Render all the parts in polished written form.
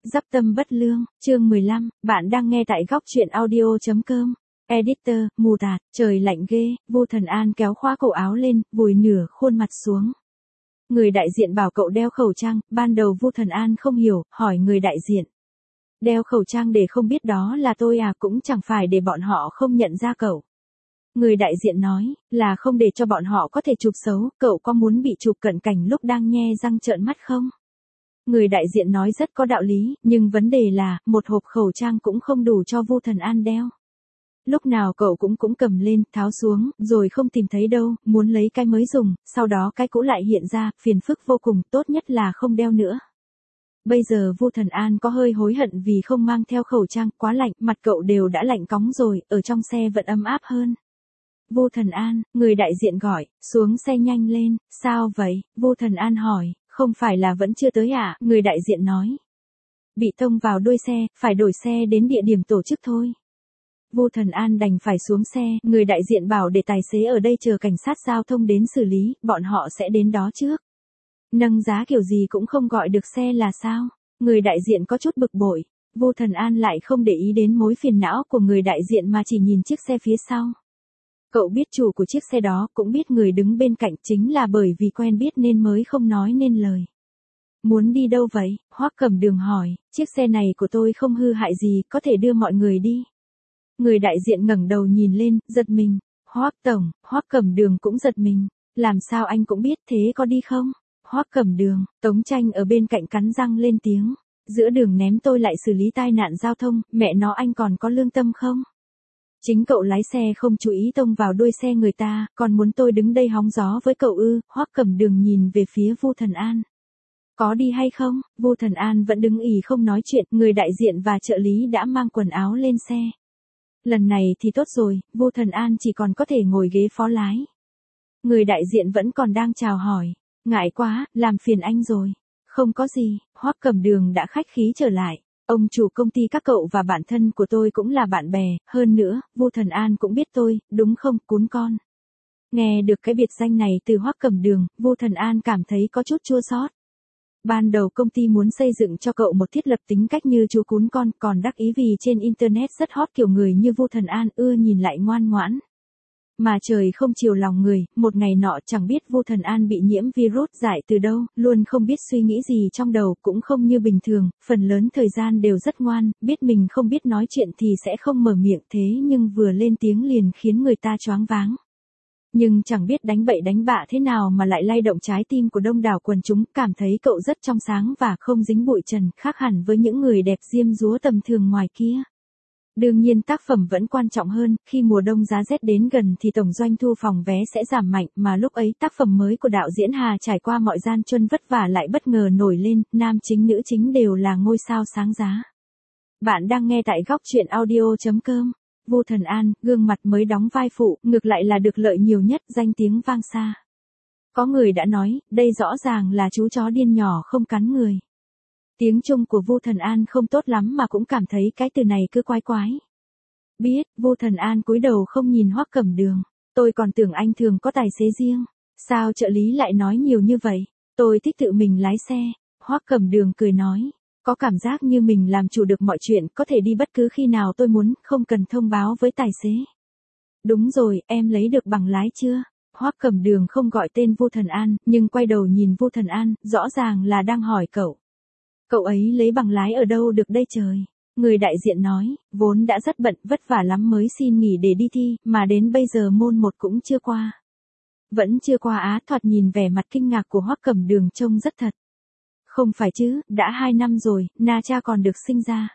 Dắp tâm bất lương, chương 15, bạn đang nghe tại góc truyện audio.com. Editor, mù tạt, trời lạnh ghê, Vu Thần An kéo khóa cổ áo lên, vùi nửa khuôn mặt xuống. Người đại diện bảo cậu đeo khẩu trang, ban đầu Vu Thần An không hiểu, hỏi người đại diện. Đeo khẩu trang để không biết đó là tôi à, cũng chẳng phải để bọn họ không nhận ra cậu. Người đại diện nói, là không để cho bọn họ có thể chụp xấu, cậu có muốn bị chụp cận cảnh lúc đang nhe răng trợn mắt không? Người đại diện nói rất có đạo lý, nhưng vấn đề là, một hộp khẩu trang cũng không đủ cho Vu Thần An đeo. Lúc nào cậu cũng cầm lên, tháo xuống, rồi không tìm thấy đâu, muốn lấy cái mới dùng, sau đó cái cũ lại hiện ra, phiền phức vô cùng, tốt nhất là không đeo nữa. Bây giờ Vu Thần An có hơi hối hận vì không mang theo khẩu trang, quá lạnh, mặt cậu đều đã lạnh cóng rồi, ở trong xe vẫn ấm áp hơn. Vu Thần An, người đại diện gọi, xuống xe nhanh lên, sao vậy? Vu Thần An hỏi, không phải là vẫn chưa tới à? Người đại diện nói. Bị tông vào đuôi xe, phải đổi xe đến địa điểm tổ chức thôi. Vu Thần An đành phải xuống xe, người đại diện bảo để tài xế ở đây chờ cảnh sát giao thông đến xử lý, bọn họ sẽ đến đó trước. Nâng giá kiểu gì cũng không gọi được xe là sao? Người đại diện có chút bực bội. Vu Thần An lại không để ý đến mối phiền não của người đại diện mà chỉ nhìn chiếc xe phía sau. Cậu biết chủ của chiếc xe đó, cũng biết người đứng bên cạnh, chính là bởi vì quen biết nên mới không nói nên lời. Muốn đi đâu vậy? Hoắc Cẩm Đường hỏi, chiếc xe này của tôi không hư hại gì, có thể đưa mọi người đi. Người đại diện ngẩng đầu nhìn lên, giật mình. Hoắc tổng, Hoắc Cẩm Đường cũng giật mình. Làm sao anh cũng biết, thế có đi không? Hoắc Cẩm Đường, Tống Tranh ở bên cạnh cắn răng lên tiếng. Giữa đường ném tôi lại xử lý tai nạn giao thông, mẹ nó anh còn có lương tâm không? Chính cậu lái xe không chú ý tông vào đuôi xe người ta, còn muốn tôi đứng đây hóng gió với cậu ư? Hoắc Cẩm Đường nhìn về phía Vu Thần An. Có đi hay không? Vu Thần An vẫn đứng ì không nói chuyện, người đại diện và trợ lý đã mang quần áo lên xe. Lần này thì tốt rồi, Vu Thần An chỉ còn có thể ngồi ghế phó lái. Người đại diện vẫn còn đang chào hỏi. Ngại quá, làm phiền anh rồi. Không có gì, Hoắc Cẩm Đường đã khách khí trở lại. Ông chủ công ty các cậu và bản thân của tôi cũng là bạn bè, hơn nữa, Vu Thần An cũng biết tôi, đúng không, cún con. Nghe được cái biệt danh này từ Hoắc Cẩm Đường, Vu Thần An cảm thấy có chút chua xót. Ban đầu công ty muốn xây dựng cho cậu một thiết lập tính cách như chú cún con, còn đắc ý vì trên internet rất hot kiểu người như Vu Thần An ưa nhìn lại ngoan ngoãn. Mà trời không chiều lòng người, một ngày nọ chẳng biết Vu Thần An bị nhiễm virus dại từ đâu, luôn không biết suy nghĩ gì trong đầu, cũng không như bình thường, phần lớn thời gian đều rất ngoan, biết mình không biết nói chuyện thì sẽ không mở miệng, thế nhưng vừa lên tiếng liền khiến người ta choáng váng. Nhưng chẳng biết đánh bậy đánh bạ thế nào mà lại lay động trái tim của đông đảo quần chúng, cảm thấy cậu rất trong sáng và không dính bụi trần, khác hẳn với những người đẹp diêm dúa tầm thường ngoài kia. Đương nhiên tác phẩm vẫn quan trọng hơn, khi mùa đông giá rét đến gần thì tổng doanh thu phòng vé sẽ giảm mạnh, mà lúc ấy tác phẩm mới của đạo diễn Hà trải qua mọi gian truân vất vả lại bất ngờ nổi lên, nam chính nữ chính đều là ngôi sao sáng giá. Bạn đang nghe tại góc truyện audio.com. Vu Thần An, gương mặt mới đóng vai phụ, ngược lại là được lợi nhiều nhất, danh tiếng vang xa. Có người đã nói, đây rõ ràng là chú chó điên nhỏ không cắn người. Tiếng Trung của Vu Thần An không tốt lắm mà cũng cảm thấy cái từ này cứ quái quái. Biết, Vu Thần An cúi đầu không nhìn Hoắc Cẩm Đường. Tôi còn tưởng anh thường có tài xế riêng. Sao trợ lý lại nói nhiều như vậy? Tôi thích tự mình lái xe. Hoắc Cẩm Đường cười nói. Có cảm giác như mình làm chủ được mọi chuyện, có thể đi bất cứ khi nào tôi muốn, không cần thông báo với tài xế. Đúng rồi, em lấy được bằng lái chưa? Hoắc Cẩm Đường không gọi tên Vu Thần An, nhưng quay đầu nhìn Vu Thần An, rõ ràng là đang hỏi cậu. Cậu ấy lấy bằng lái ở đâu được đây trời? Người đại diện nói, vốn đã rất bận, vất vả lắm mới xin nghỉ để đi thi, mà đến bây giờ môn 1 cũng chưa qua. Vẫn chưa qua á? Thoạt nhìn vẻ mặt kinh ngạc của Hoắc Cẩm Đường trông rất thật. Không phải chứ, đã 2 năm rồi, Na Cha còn được sinh ra.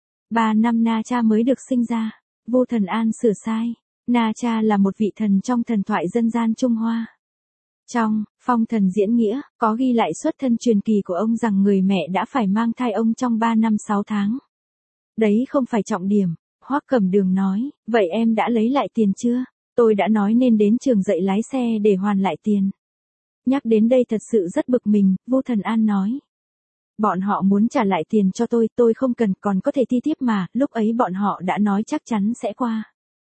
3 năm Na Cha mới được sinh ra. Vu Thần An sửa sai. Na Cha là một vị thần trong thần thoại dân gian Trung Hoa. Trong Phong Thần Diễn Nghĩa, có ghi lại xuất thân truyền kỳ của ông rằng người mẹ đã phải mang thai ông trong 3 năm 6 tháng. Đấy không phải trọng điểm. Hoắc Cẩm Đường nói, vậy em đã lấy lại tiền chưa? Tôi đã nói nên đến trường dạy lái xe để hoàn lại tiền. Nhắc đến đây thật sự rất bực mình, Vu Thần An nói. Bọn họ muốn trả lại tiền cho tôi không cần, còn có thể thi tiếp mà, lúc ấy bọn họ đã nói chắc chắn sẽ qua.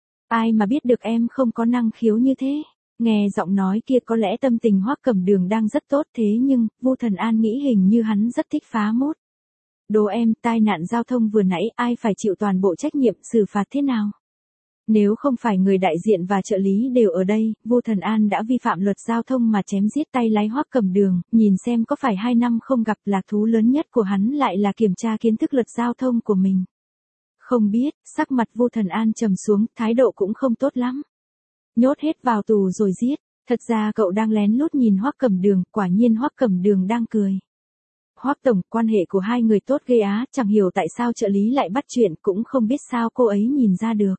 Ai mà biết được em không có năng khiếu như thế. Nghe giọng nói kia có lẽ tâm tình Hoắc Cẩm Đường đang rất tốt, thế nhưng, Vu Thần An nghĩ hình như hắn rất thích phá mốt. Đố em, tai nạn giao thông vừa nãy ai phải chịu toàn bộ trách nhiệm, xử phạt thế nào? Nếu không phải người đại diện và trợ lý đều ở đây, Vu Thần An đã vi phạm luật giao thông mà chém giết tay lái Hoắc Cẩm Đường, nhìn xem có phải 2 năm không gặp, lạc thú lớn nhất của hắn lại là kiểm tra kiến thức luật giao thông của mình. Không biết, sắc mặt Vu Thần An trầm xuống, thái độ cũng không tốt lắm. Nhốt hết vào tù rồi giết, thật ra cậu đang lén lút nhìn Hoắc Cẩm Đường, quả nhiên Hoắc Cẩm Đường đang cười. Hoắc tổng, quan hệ của hai người tốt ghê á, chẳng hiểu tại sao trợ lý lại bắt chuyện, cũng không biết sao cô ấy nhìn ra được.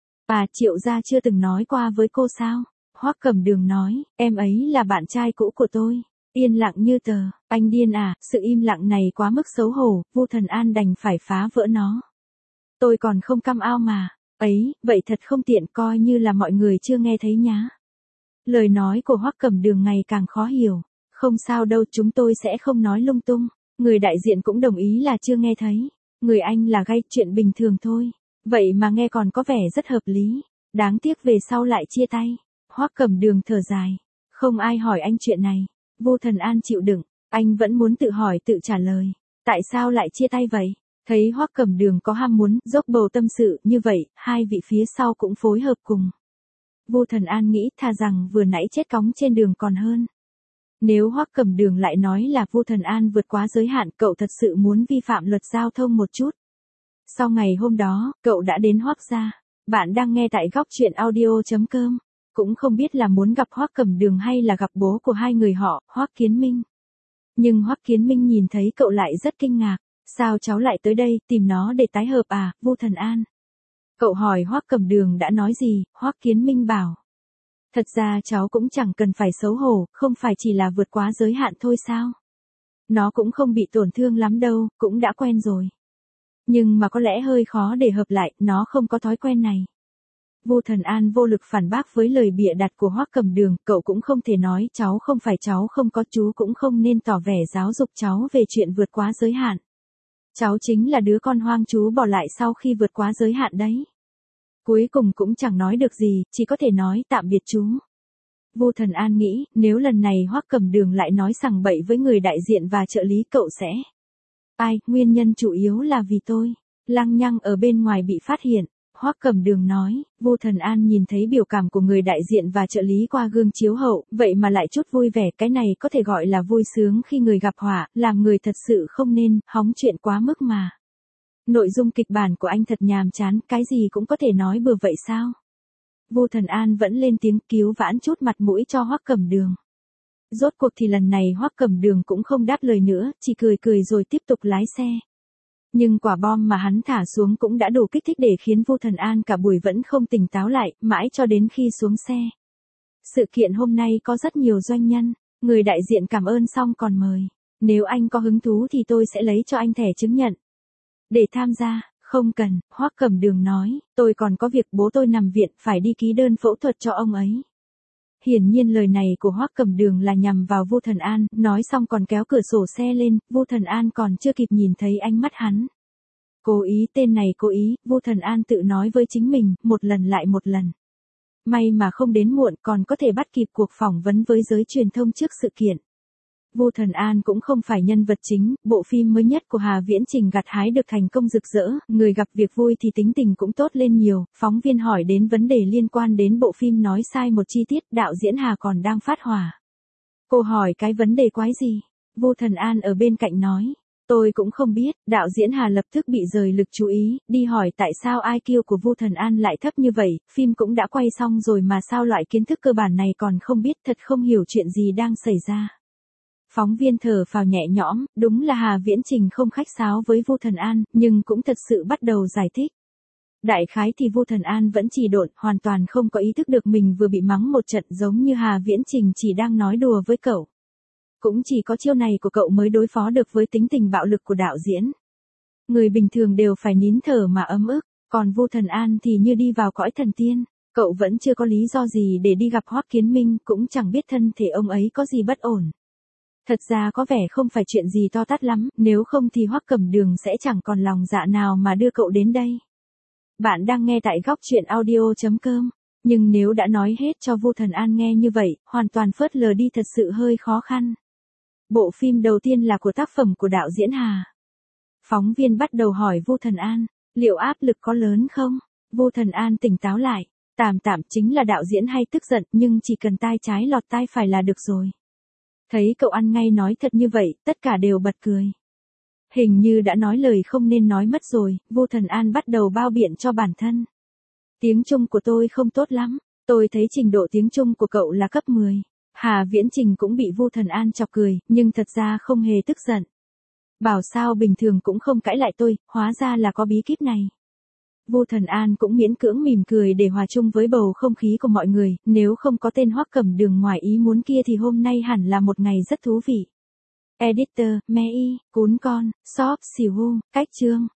Triệu gia chưa từng nói qua với cô sao? Hoắc Cẩm Đường nói, em ấy là bạn trai cũ của tôi. Yên lặng như tờ, anh điên à, sự im lặng này quá mức xấu hổ, Vu Thần An đành phải phá vỡ nó. Tôi còn không căm ao mà. Ấy, vậy thật không tiện, coi như là mọi người chưa nghe thấy nhá. Lời nói của Hoắc Cẩm Đường ngày càng khó hiểu. Không sao đâu, chúng tôi sẽ không nói lung tung. Người đại diện cũng đồng ý là chưa nghe thấy. Người anh là gay, chuyện bình thường thôi. Vậy mà nghe còn có vẻ rất hợp lý. Đáng tiếc về sau lại chia tay. Hoắc Cẩm Đường thở dài. Không ai hỏi anh chuyện này. Vu Thần An chịu đựng. Anh vẫn muốn tự hỏi tự trả lời. Tại sao lại chia tay vậy? Thấy Hoắc Cẩm Đường có ham muốn dốc bầu tâm sự như vậy, hai vị phía sau cũng phối hợp cùng. Vu Thần An nghĩ thà rằng vừa nãy chết cóng trên đường còn hơn. Nếu Hoắc Cẩm Đường lại nói là Vu Thần An vượt quá giới hạn, cậu thật sự muốn vi phạm luật giao thông một chút. Sau ngày hôm đó, cậu đã đến Hoắc gia. Bạn đang nghe tại góc truyện audio.com. Cũng không biết là muốn gặp Hoắc Cẩm Đường hay là gặp bố của hai người họ, Hoắc Kiến Minh. Nhưng Hoắc Kiến Minh nhìn thấy cậu lại rất kinh ngạc. Sao cháu lại tới đây, tìm nó để tái hợp à, Vu Thần An? Cậu hỏi Hoắc Cẩm Đường đã nói gì, Hoắc Kiến Minh bảo. Thật ra cháu cũng chẳng cần phải xấu hổ, không phải chỉ là vượt quá giới hạn thôi sao? Nó cũng không bị tổn thương lắm đâu, cũng đã quen rồi. Nhưng mà có lẽ hơi khó để hợp lại, nó không có thói quen này. Vu Thần An vô lực phản bác với lời bịa đặt của Hoắc Cẩm Đường, cậu cũng không thể nói cháu không phải cháu không có, chú cũng không nên tỏ vẻ giáo dục cháu về chuyện vượt quá giới hạn. Cháu chính là đứa con hoang chú bỏ lại sau khi vượt quá giới hạn đấy. Cuối cùng cũng chẳng nói được gì, chỉ có thể nói tạm biệt chú. Vu Thần An nghĩ, nếu lần này Hoắc Cẩm Đường lại nói sằng bậy với người đại diện và trợ lý cậu sẽ. Nguyên nhân chủ yếu là vì tôi. Lăng nhăng ở bên ngoài bị phát hiện. Hoắc Cẩm Đường nói, Vu Thần An nhìn thấy biểu cảm của người đại diện và trợ lý qua gương chiếu hậu, vậy mà lại chút vui vẻ, cái này có thể gọi là vui sướng khi người gặp họa, làm người thật sự không nên, hóng chuyện quá mức mà. Nội dung kịch bản của anh thật nhàm chán, cái gì cũng có thể nói bừa vậy sao? Vu Thần An vẫn lên tiếng cứu vãn chút mặt mũi cho Hoắc Cẩm Đường. Rốt cuộc thì lần này Hoắc Cẩm Đường cũng không đáp lời nữa, chỉ cười cười rồi tiếp tục lái xe. Nhưng quả bom mà hắn thả xuống cũng đã đủ kích thích để khiến Vu Thần An cả buổi vẫn không tỉnh táo lại, mãi cho đến khi xuống xe. Sự kiện hôm nay có rất nhiều doanh nhân, người đại diện cảm ơn xong còn mời. Nếu anh có hứng thú thì tôi sẽ lấy cho anh thẻ chứng nhận. Để tham gia, không cần, Hoắc Cẩm Đường nói, tôi còn có việc, bố tôi nằm viện, phải đi ký đơn phẫu thuật cho ông ấy. Hiển nhiên lời này của Hoắc Cẩm Đường là nhằm vào Vu Thần An, nói xong còn kéo cửa sổ xe lên, Vu Thần An còn chưa kịp nhìn thấy ánh mắt hắn. Cố ý, tên này cố ý, Vu Thần An tự nói với chính mình, một lần lại một lần. May mà không đến muộn, còn có thể bắt kịp cuộc phỏng vấn với giới truyền thông trước sự kiện. Vu Thần An cũng không phải nhân vật chính, bộ phim mới nhất của Hà Viễn Trình gặt hái được thành công rực rỡ, người gặp việc vui thì tính tình cũng tốt lên nhiều, phóng viên hỏi đến vấn đề liên quan đến bộ phim nói sai một chi tiết, đạo diễn Hà còn đang phát hỏa. Cô hỏi cái vấn đề quái gì? Vu Thần An ở bên cạnh nói, tôi cũng không biết, đạo diễn Hà lập tức bị rời lực chú ý, đi hỏi tại sao IQ của Vu Thần An lại thấp như vậy, phim cũng đã quay xong rồi mà sao loại kiến thức cơ bản này còn không biết, thật không hiểu chuyện gì đang xảy ra. Phóng viên thở phào nhẹ nhõm, đúng là Hà Viễn Trình không khách sáo với Vu Thần An, nhưng cũng thật sự bắt đầu giải thích. Đại khái thì Vu Thần An vẫn chỉ độn, hoàn toàn không có ý thức được mình vừa bị mắng một trận, giống như Hà Viễn Trình chỉ đang nói đùa với cậu. Cũng chỉ có chiêu này của cậu mới đối phó được với tính tình bạo lực của đạo diễn. Người bình thường đều phải nín thở mà ấm ức, còn Vu Thần An thì như đi vào cõi thần tiên. Cậu vẫn chưa có lý do gì để đi gặp Hoắc Kiến Minh, cũng chẳng biết thân thể ông ấy có gì bất ổn. Thật ra có vẻ không phải chuyện gì to tát lắm, nếu không thì Hoắc Cẩm Đường sẽ chẳng còn lòng dạ nào mà đưa cậu đến đây. Bạn đang nghe tại góc truyện audio.com, nhưng nếu đã nói hết cho Vu Thần An nghe như vậy, hoàn toàn phớt lờ đi thật sự hơi khó khăn. Bộ phim đầu tiên là của tác phẩm của đạo diễn Hà. Phóng viên bắt đầu hỏi Vu Thần An, liệu áp lực có lớn không? Vu Thần An tỉnh táo lại, tạm tạm chính là đạo diễn hay tức giận nhưng chỉ cần tai trái lọt tai phải là được rồi. Thấy cậu ăn ngay nói thật như vậy, tất cả đều bật cười. Hình như đã nói lời không nên nói mất rồi, Vu Thần An bắt đầu bao biện cho bản thân. Tiếng Trung của tôi không tốt lắm, tôi thấy trình độ tiếng Trung của cậu là cấp 10. Hà Viễn Trình cũng bị Vu Thần An chọc cười, nhưng thật ra không hề tức giận. Bảo sao bình thường cũng không cãi lại tôi, hóa ra là có bí kíp này. Vu Thần An cũng miễn cưỡng mỉm cười để hòa chung với bầu không khí của mọi người, nếu không có tên Hoắc Cẩm Đường ngoài ý muốn kia thì hôm nay hẳn là một ngày rất thú vị. Editor, Mei, Cún Con, Shop, Xỉu Hu, Cách Chương.